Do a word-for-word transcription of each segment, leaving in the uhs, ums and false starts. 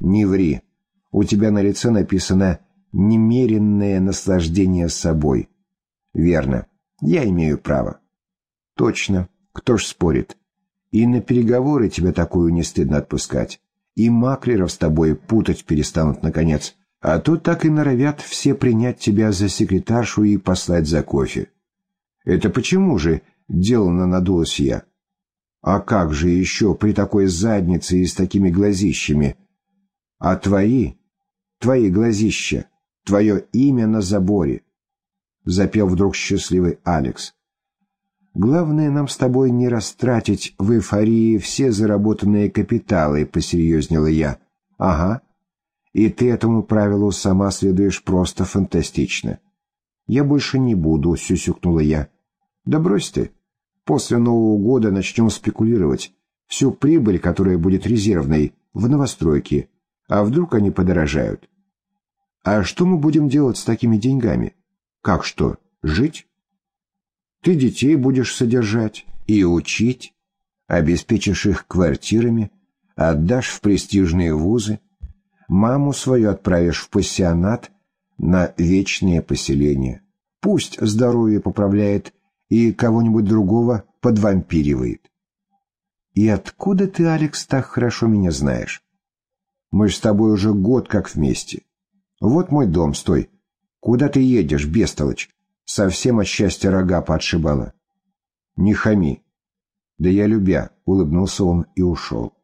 Не ври. У тебя на лице написано «немеренное наслаждение собой». Верно. Я имею право. Точно. Кто ж спорит? И на переговоры тебя такую не стыдно отпускать. И маклеров с тобой путать перестанут наконец. А то так и норовят все принять тебя за секретаршу и послать за кофе. Это почему же, делано надулась я? А как же еще при такой заднице и с такими глазищами? А твои, твои глазища, твое имя на заборе, запел вдруг счастливый Алекс. Главное нам с тобой не растратить в эйфории все заработанные капиталы, посерьезнела я. Ага. И ты этому правилу сама следуешь просто фантастично. Я больше не буду, сюсюкнула я. Да брось ты. После Нового года начнем спекулировать. Всю прибыль, которая будет резервной, в новостройки. А вдруг они подорожают? А что мы будем делать с такими деньгами? Как что, жить? Ты детей будешь содержать и учить, обеспечишь их квартирами, отдашь в престижные вузы, маму свою отправишь в пассионат на вечное поселение. Пусть здоровье поправляет и кого-нибудь другого подвампиривает. И откуда ты, Алекс, так хорошо меня знаешь? Мы ж с тобой уже год как вместе. Вот мой дом, стой. Куда ты едешь, бестолочь? Совсем от счастья рога подшибала. Не хами. Да я любя, улыбнулся он и ушел.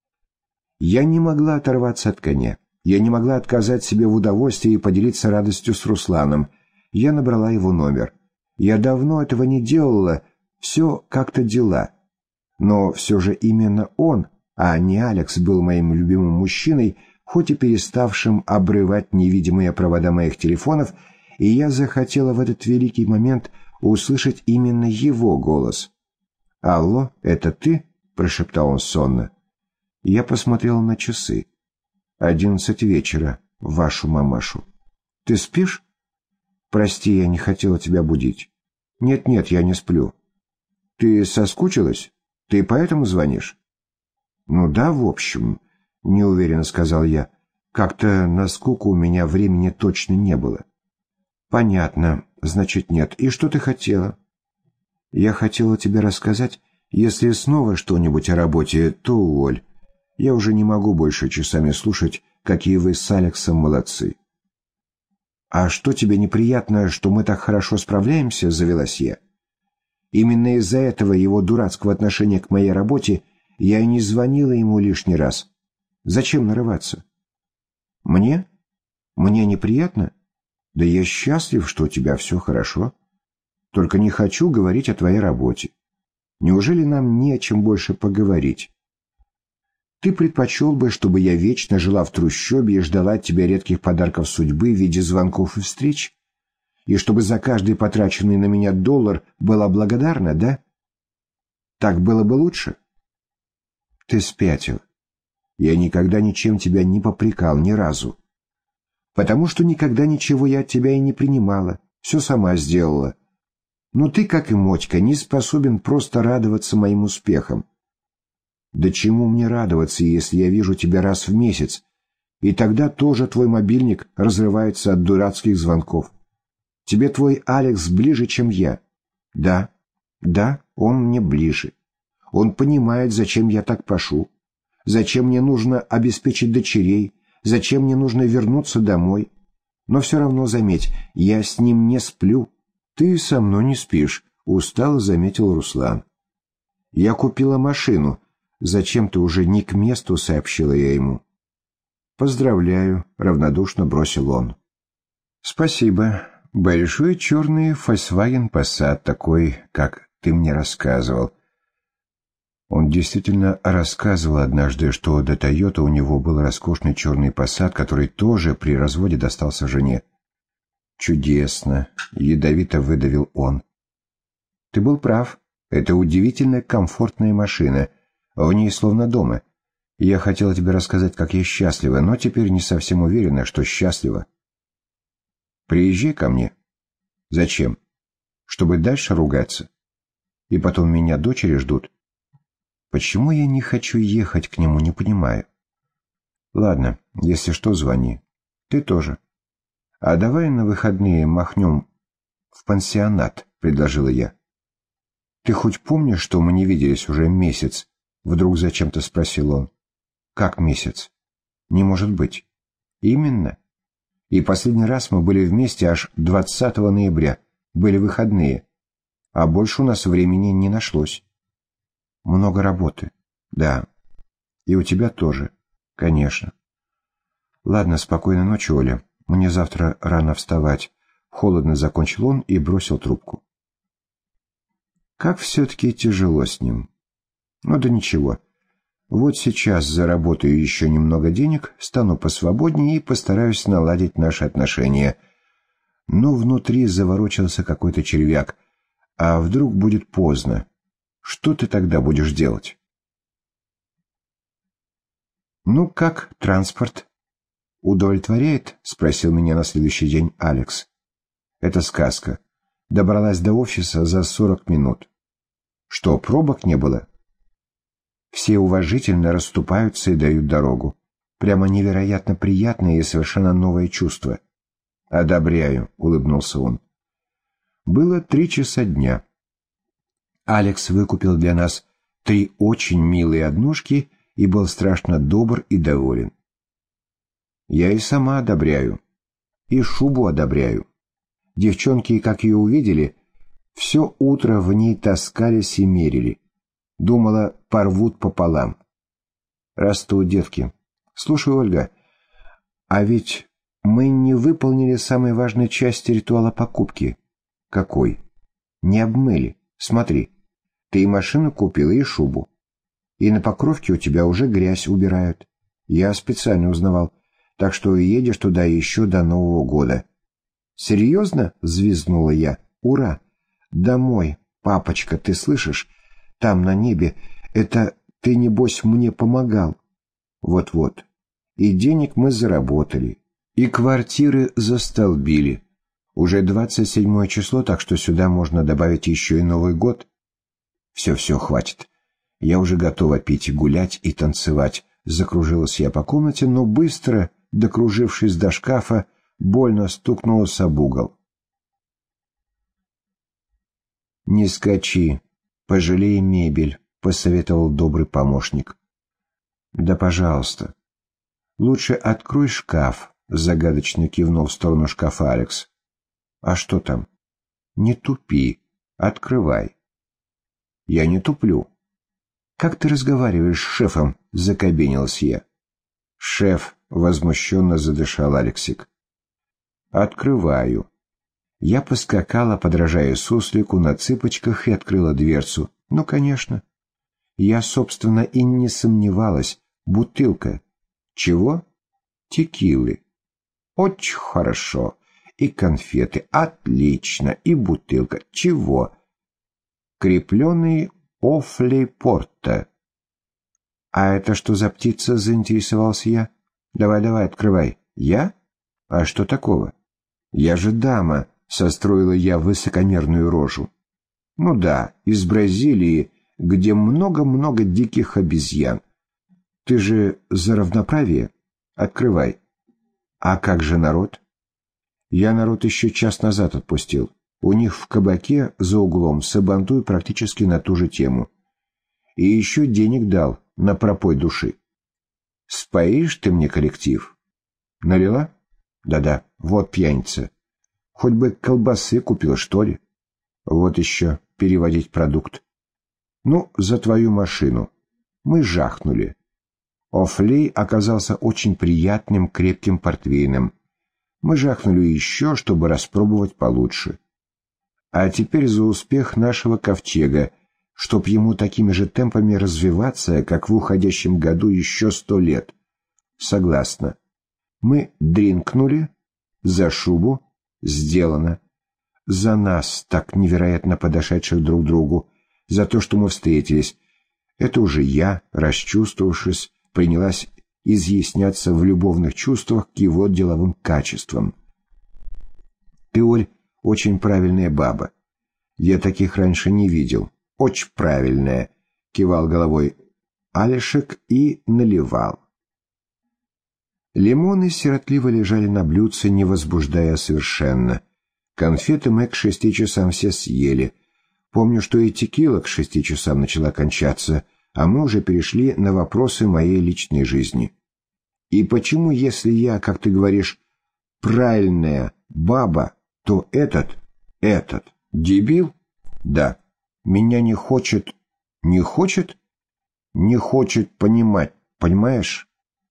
Я не могла оторваться от коня. Я не могла отказать себе в удовольствии и поделиться радостью с Русланом. Я набрала его номер. Я давно этого не делала, все как-то дела. Но все же именно он, а не Алекс, был моим любимым мужчиной, хоть и переставшим обрывать невидимые провода моих телефонов, и я захотела в этот великий момент услышать именно его голос. «Алло, это ты?» — прошептал он сонно. Я посмотрела на часы. «Одиннадцать вечера, вашу мамашу. Ты спишь?» «Прости, я не хотела тебя будить». «Нет-нет, я не сплю». «Ты соскучилась? Ты поэтому звонишь?» «Ну да, в общем», — неуверенно сказал я. «Как-то на скуку у меня времени точно не было». «Понятно. Значит, нет. И что ты хотела?» «Я хотела тебе рассказать, если снова что-нибудь о работе, то уволь. Я уже не могу больше часами слушать, какие вы с Алексом молодцы». «А что, тебе неприятно, что мы так хорошо справляемся?» — завелась я. «Именно из-за этого его дурацкого отношения к моей работе я и не звонила ему лишний раз. Зачем нарываться?» «Мне? Мне неприятно? Да я счастлив, что у тебя все хорошо. Только не хочу говорить о твоей работе. Неужели нам не о чем больше поговорить? Ты предпочел бы, чтобы я вечно жила в трущобе и ждала от тебя редких подарков судьбы в виде звонков и встреч? И чтобы за каждый потраченный на меня доллар была благодарна, да? Так было бы лучше?» «Ты спятил. Я никогда ничем тебя не попрекал, ни разу. Потому что никогда ничего я от тебя и не принимала, все сама сделала. Но ты, как и Мотька, не способен просто радоваться моим успехам. Да чему мне радоваться, если я вижу тебя раз в месяц, и тогда тоже твой мобильник разрывается от дурацких звонков? Тебе твой Алекс ближе, чем я. Да, да, он мне ближе. Он понимает, зачем я так пашу, зачем мне нужно обеспечить дочерей, зачем мне нужно вернуться домой. Но все равно, заметь, я с ним не сплю». «Ты со мной не спишь», — устало заметил Руслан. «Я купила машину. Зачем-то уже не к месту», — сообщила я ему. «Поздравляю», — равнодушно бросил он. «Спасибо. Большой черный Volkswagen Passat, такой, как ты мне рассказывал». Он действительно рассказывал однажды, что до Тойоты у него был роскошный черный Passat, который тоже при разводе достался жене. «Чудесно!» — ядовито выдавил он. «Ты был прав. Это удивительно комфортная машина. В ней словно дома. Я хотела тебе рассказать, как я счастлива, но теперь не совсем уверена, что счастлива. Приезжай ко мне». «Зачем? Чтобы дальше ругаться? И потом меня дочери ждут». «Почему я не хочу ехать к нему, не понимаю». Ладно, если что, звони. Ты тоже. А давай на выходные махнем в пансионат, предложила я. Ты хоть помнишь, что мы не виделись уже месяц? Вдруг зачем-то спросил он. Как месяц? Не может быть. Именно. И последний раз мы были вместе аж двадцатого ноября. Были выходные. А больше у нас времени не нашлось. Много работы. Да. И у тебя тоже. Конечно. Ладно, спокойной ночи, Оля. Мне завтра рано вставать. Холодно закончил он и бросил трубку. Как все-таки тяжело с ним. Ну да ничего. Вот сейчас заработаю еще немного денег, стану посвободнее и постараюсь наладить наши отношения. Но внутри заворочился какой-то червяк. А вдруг будет поздно? Что ты тогда будешь делать? «Ну, как транспорт? Удовлетворяет?» — спросил меня на следующий день Алекс. «Это сказка. Добралась до офиса за сорок минут. Что, пробок не было?» Все уважительно расступаются и дают дорогу. Прямо невероятно приятное и совершенно новое чувство. «Одобряю», — улыбнулся он. Было три часа дня. Алекс выкупил для нас три очень милые однушки и был страшно добр и доволен. Я и сама одобряю. И шубу одобряю. Девчонки, как ее увидели, все утро в ней таскались и мерили. Думала, порвут пополам. Растут девки. Слушай, Ольга, а ведь мы не выполнили самой важной части ритуала покупки. Какой? Не обмыли. Смотри, ты и машину купила, и шубу. И на покровке у тебя уже грязь убирают. Я специально узнавал. Так что едешь туда еще до Нового года. Серьезно? Взвизгнула я. Ура! Домой, папочка, ты слышишь? Там на небе. Это ты, небось, мне помогал. Вот-вот. И денег мы заработали. И квартиры застолбили. Уже двадцать седьмое число, так что сюда можно добавить еще и Новый год. Все-все, хватит. Я уже готова пить, гулять и танцевать. Закружилась я по комнате, но быстро, докружившись до шкафа, больно стукнулась об угол. «Не скачи, пожалей мебель», — посоветовал добрый помощник. «Да, пожалуйста». «Лучше открой шкаф», — загадочно кивнул в сторону шкафа Алекс. «А что там?» «Не тупи, открывай». «Я не туплю». «Как ты разговариваешь с шефом?» — закабенилась я. «Шеф», — возмущенно задышал Алексик. «Открываю». Я поскакала, подражая суслику, на цыпочках и открыла дверцу. Ну, конечно. Я, собственно, и не сомневалась. Бутылка. Чего? Текилы. Очень хорошо. И конфеты. Отлично. И бутылка. Чего? Крепленый Офли Порта. А это что за птица, заинтересовался я? Давай-давай, открывай. Я? А что такого? Я же дама, состроила я высокомерную рожу. Ну да, из Бразилии, где много-много диких обезьян. Ты же за равноправие? Открывай. А как же народ? Я народ еще час назад отпустил. У них в кабаке за углом сабантуй практически на ту же тему. И еще денег дал на пропой души. Споишь ты мне коллектив? Налила? Да-да, вот пьяница. Хоть бы колбасы купила, что ли? Вот еще переводить продукт. Ну, за твою машину. Мы жахнули. Офлей оказался очень приятным крепким портвейном. Мы жахнули еще, чтобы распробовать получше. А теперь за успех нашего ковчега, чтоб ему такими же темпами развиваться, как в уходящем году еще сто лет. Согласна. Мы дринкнули. За шубу. Сделано. За нас, так невероятно подошедших друг другу. За то, что мы встретились. Это уже я, расчувствовавшись, принялась изъясняться в любовных чувствах к его деловым качествам. Ты, Оль, очень правильная баба. Я таких раньше не видел. Очень правильная, кивал головой Алешек и наливал. Лимоны сиротливо лежали на блюдце, не возбуждая совершенно. Конфеты мы к шести часам все съели. Помню, что и текила к шести часам начала кончаться, а мы уже перешли на вопросы моей личной жизни. И почему, если я, как ты говоришь, правильная баба, то этот, этот, дебил? Да, меня не хочет, не хочет? Не хочет понимать, понимаешь?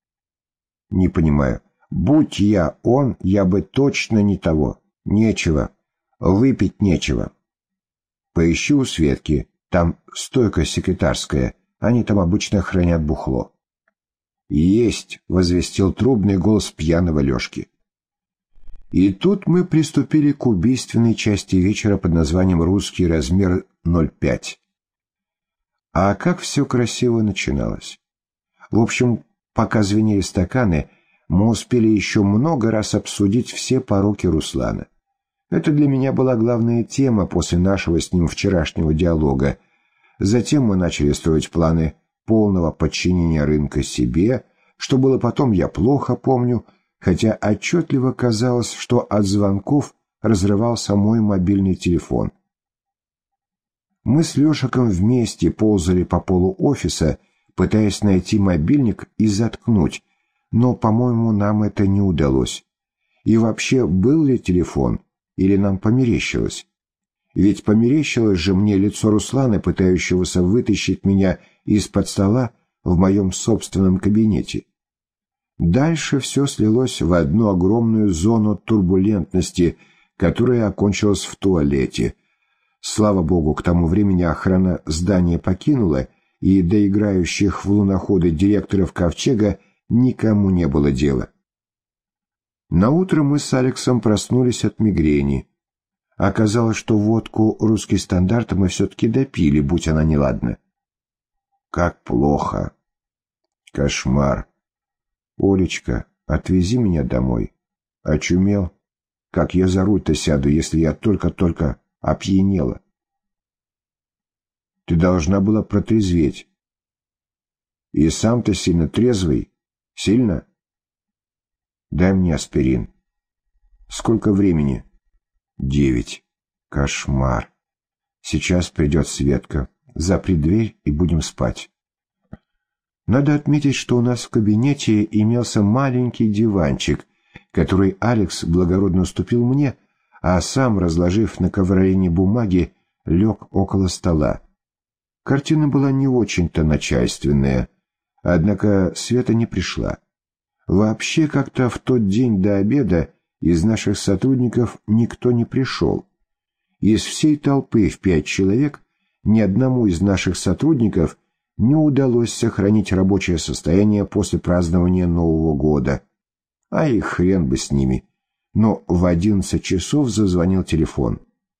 Не понимаю. Будь я он, я бы точно не того. Нечего. Выпить нечего. Поищи у Светки. Там стойка секретарская. Они там обычно хранят бухло. «Есть!» — возвестил трубный голос пьяного Лешки. И тут мы приступили к убийственной части вечера под названием «Русский размер ноль пять». А как все красиво начиналось. В общем, пока звенели стаканы, мы успели еще много раз обсудить все пороки Руслана. Это для меня была главная тема после нашего с ним вчерашнего диалога. Затем мы начали строить планы полного подчинения рынка себе, что было потом, я плохо помню, хотя отчетливо казалось, что от звонков разрывался мой мобильный телефон. Мы с Лешиком вместе ползали по полу офиса, пытаясь найти мобильник и заткнуть, но, по-моему, нам это не удалось. И вообще, был ли телефон, или нам померещилось? Ведь померещилось же мне лицо Руслана, пытающегося вытащить меня из-под стола в моем собственном кабинете. Дальше все слилось в одну огромную зону турбулентности, которая окончилась в туалете. Слава богу, к тому времени охрана здания покинула, и до играющих в луноходы директоров Ковчега никому не было дела. Наутро мы с Алексом проснулись от мигрени. Оказалось, что водку «Русский стандарт» мы все-таки допили, будь она неладна. Как плохо. Кошмар. Олечка, отвези меня домой. Очумел? Как я за руль-то сяду, если я только-только опьянела? Ты должна была протрезветь. И сам-то сильно трезвый? Сильно? Дай мне аспирин. Сколько времени? Девять. Кошмар. Сейчас придет Светка. Запри дверь и будем спать. Надо отметить, что у нас в кабинете имелся маленький диванчик, который Алекс благородно уступил мне, а сам, разложив на ковролине бумаги, лег около стола. Картина была не очень-то начальственная, однако Света не пришла. Вообще, как-то в тот день до обеда из наших сотрудников никто не пришел. Из всей толпы в пять человек ни одному из наших сотрудников не удалось сохранить рабочее состояние после празднования Нового года. А и хрен бы с ними. Но в одиннадцать часов зазвонил телефон.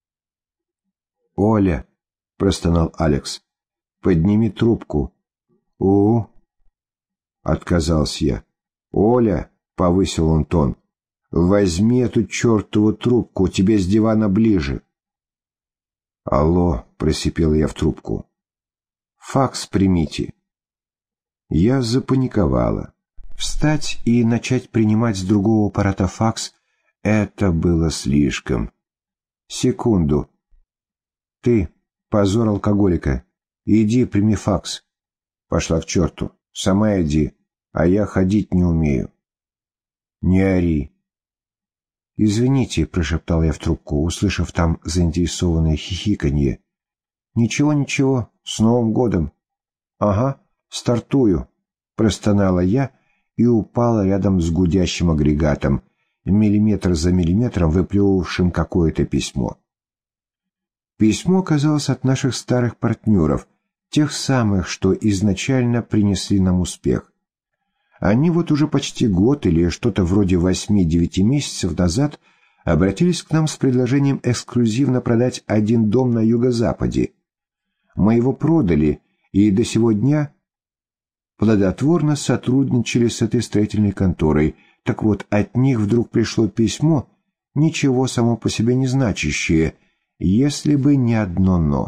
«Оля», — простонал Алекс, — «подними трубку». «У-у», — отказался я. «Оля», — повысил он тон, — «возьми эту чертову трубку, тебе с дивана ближе». «Алло», — просипел я в трубку. «Факс примите». Я запаниковала. Встать и начать принимать с другого аппарата факс — это было слишком. «Секунду. Ты, позор алкоголика, иди прими факс». «Пошла к черту. Сама иди, а я ходить не умею». «Не ори». «Извините», — прошептал я в трубку, услышав там заинтересованное хихиканье. «Ничего, ничего, с Новым годом». «Ага, стартую», — простонала я и упала рядом с гудящим агрегатом, миллиметр за миллиметром выплевывавшим какое-то письмо. Письмо оказалось от наших старых партнеров, тех самых, что изначально принесли нам успех. Они вот уже почти год или что-то вроде восьми-девяти месяцев назад обратились к нам с предложением эксклюзивно продать один дом на юго-западе. Мы его продали и до сего дня плодотворно сотрудничали с этой строительной конторой. Так вот, от них вдруг пришло письмо, ничего само по себе не значащее, если бы не одно «но».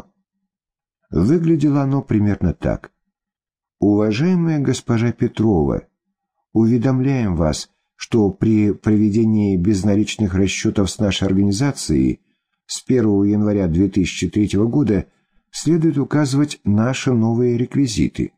Выглядело оно примерно так. «Уважаемая госпожа Петрова, Уведомляем вас, что при проведении безналичных расчетов с нашей организацией с первого января две тысячи третьего года следует указывать наши новые реквизиты.